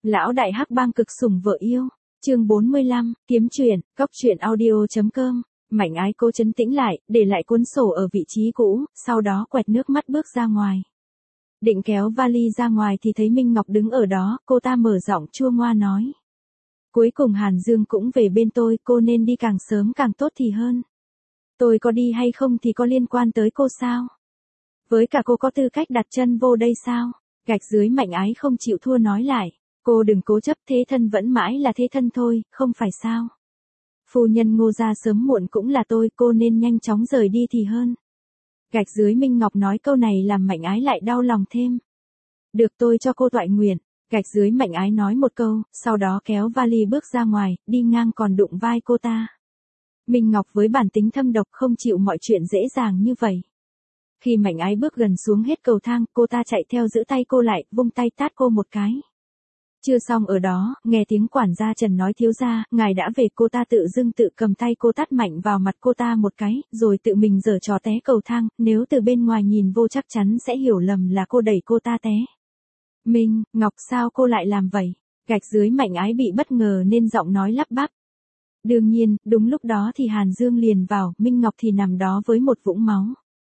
Lão đại hắc bang cực sủng vợ yêu. Chương 45, kiếm truyện, cóc truyện audio.com. Mạnh ái cố trấn tĩnh lại, để lại cuốn sổ ở vị trí cũ, sau đó quẹt nước mắt bước ra ngoài. Định kéo vali ra ngoài thì thấy Minh Ngọc đứng ở đó, cô ta mở giọng chua ngoa nói. Cuối cùng Hàn Dương cũng về bên tôi, cô nên đi càng sớm càng tốt thì hơn. Tôi có đi hay không thì có liên quan tới cô sao? Với cả cô có tư cách đặt chân vô đây sao? Gạch dưới Mạnh ái không chịu thua nói lại. Cô đừng cố chấp, thế thân vẫn mãi là thế thân thôi, không phải sao? Phu nhân Ngô gia sớm muộn cũng là tôi, cô nên nhanh chóng rời đi thì hơn. Gạch dưới Minh Ngọc nói câu này làm Mạnh ái lại đau lòng thêm. Được, tôi cho cô toại nguyện. Gạch dưới Mạnh ái nói một câu, sau đó kéo vali bước ra ngoài, đi ngang còn đụng vai cô ta. Minh Ngọc với bản tính thâm độc không chịu mọi chuyện dễ dàng như vậy. Khi Mạnh ái bước gần xuống hết cầu thang, cô ta chạy theo giữ tay cô lại, vung tay tát cô một cái. Chưa xong ở đó, nghe tiếng quản gia Trần nói thiếu gia, ngài đã về, cô ta tự dưng tự cầm tay cô tát mạnh vào mặt cô ta một cái, rồi tự mình giở trò té cầu thang, nếu từ bên ngoài nhìn vô chắc chắn sẽ hiểu lầm là cô đẩy cô ta té. Minh Ngọc, sao cô lại làm vậy? Gạch dưới Mạnh ái bị bất ngờ nên giọng nói lắp bắp. Đương nhiên, đúng lúc đó thì Hàn Dương liền vào, Minh Ngọc thì nằm đó với một vũng máu.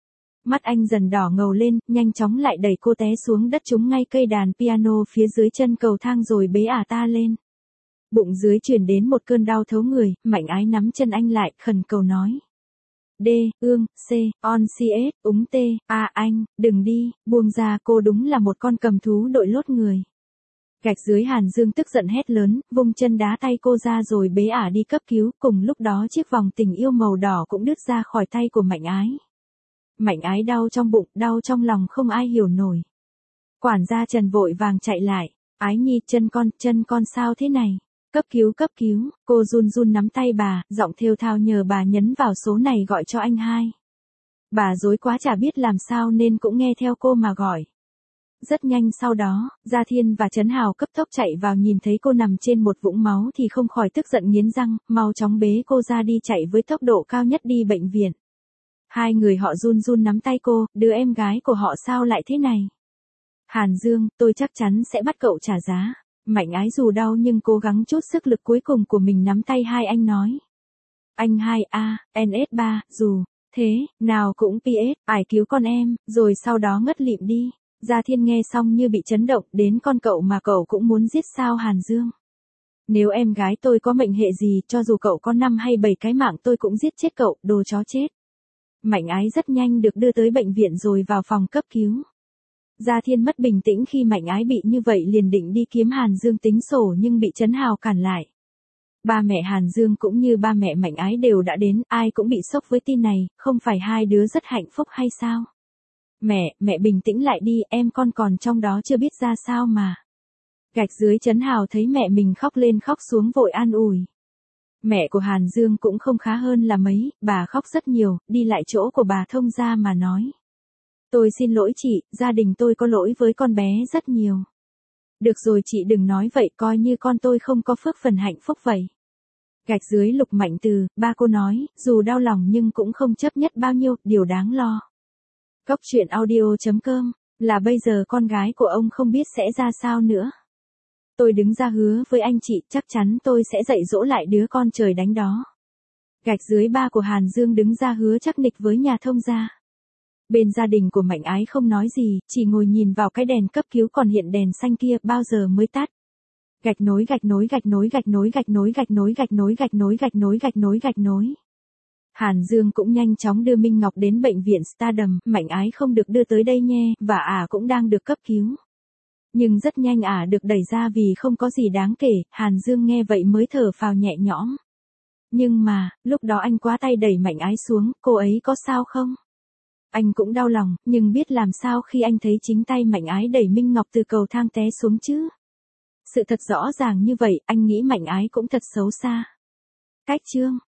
Mắt anh dần đỏ ngầu lên, nhanh chóng lại đẩy cô té xuống đất, trúng ngay cây đàn piano phía dưới chân cầu thang rồi bế ả ta lên. Bụng dưới truyền đến một cơn đau thấu người, Mạnh ái nắm chân anh lại, khẩn cầu nói. D, ương, C, on, CS, úng T, A anh, đừng đi, buông ra, cô đúng là một con cầm thú đội lốt người. Gạch dưới Hàn Dương tức giận hét lớn, vung chân đá tay cô ra rồi bế ả đi cấp cứu, cùng lúc đó chiếc vòng tình yêu màu đỏ cũng đứt ra khỏi tay của Mạnh ái. Mạnh ái đau trong bụng, đau trong lòng không ai hiểu nổi. Quản gia Trần vội vàng chạy lại, ái nhi, chân con sao thế này? Cấp cứu, cô run run nắm tay bà, giọng thều thào nhờ bà nhấn vào số này gọi cho anh hai. Bà rối quá chả biết làm sao nên cũng nghe theo cô mà gọi. Rất nhanh sau đó, Gia Thiên và Trấn Hào cấp tốc chạy vào, nhìn thấy cô nằm trên một vũng máu thì không khỏi tức giận nghiến răng, mau chóng bế cô ra đi, chạy với tốc độ cao nhất đi bệnh viện. Hai người họ run run nắm tay cô, đứa em gái của họ sao lại thế này? Hàn Dương, tôi chắc chắn sẽ bắt cậu trả giá. Mạnh ái dù đau nhưng cố gắng chút sức lực cuối cùng của mình nắm tay hai anh nói. Anh hai a, NS3, dù thế, nào cũng PS, ải cứu con em, rồi sau đó ngất lịm đi. Gia Thiên nghe xong như bị chấn động, đến con cậu mà cậu cũng muốn giết sao Hàn Dương? Nếu em gái tôi có mệnh hệ gì, cho dù cậu có 5 hay 7 cái mạng tôi cũng giết chết cậu, đồ chó chết. Mạnh ái rất nhanh được đưa tới bệnh viện rồi vào phòng cấp cứu. Gia Thiên mất bình tĩnh khi Mạnh ái bị như vậy, liền định đi kiếm Hàn Dương tính sổ nhưng bị Trấn Hào cản lại. Ba mẹ Hàn Dương cũng như ba mẹ Mạnh ái đều đã đến, ai cũng bị sốc với tin này, không phải hai đứa rất hạnh phúc hay sao? Mẹ bình tĩnh lại đi, em con còn trong đó chưa biết ra sao mà. Gạch dưới Trấn Hào thấy mẹ mình khóc lên khóc xuống vội an ủi. Mẹ của Hàn Dương cũng không khá hơn là mấy, bà khóc rất nhiều, đi lại chỗ của bà thông gia mà nói. Tôi xin lỗi chị, gia đình tôi có lỗi với con bé rất nhiều. Được rồi chị đừng nói vậy, coi như con tôi không có phước phần hạnh phúc vậy. Gạch dưới Lục Mạnh Từ, ba cô nói, dù đau lòng nhưng cũng không chấp nhất bao nhiêu, điều đáng lo. cóc truyện audio.com, là bây giờ con gái của ông không biết sẽ ra sao nữa. Tôi đứng ra hứa với anh chị, chắc chắn tôi sẽ dạy dỗ lại đứa con trời đánh đó. Gạch dưới ba của Hàn Dương đứng ra hứa chắc nịch với nhà thông gia. Bên gia đình của Mạnh ái không nói gì, chỉ ngồi nhìn vào cái đèn cấp cứu còn hiện đèn xanh kia bao giờ mới tắt. Gạch nối. Hàn Dương cũng nhanh chóng đưa Minh Ngọc đến bệnh viện Stardom, Mạnh ái không được đưa tới đây nhé, và ả cũng đang được cấp cứu. Nhưng rất nhanh ả được đẩy ra vì không có gì đáng kể, Hàn Dương nghe vậy mới thở phào nhẹ nhõm. Nhưng mà, lúc đó anh quá tay đẩy Mạnh ái xuống, cô ấy có sao không? Anh cũng đau lòng, nhưng biết làm sao khi anh thấy chính tay Mạnh ái đẩy Minh Ngọc từ cầu thang té xuống chứ? Sự thật rõ ràng như vậy, anh nghĩ Mạnh ái cũng thật xấu xa. Cách chương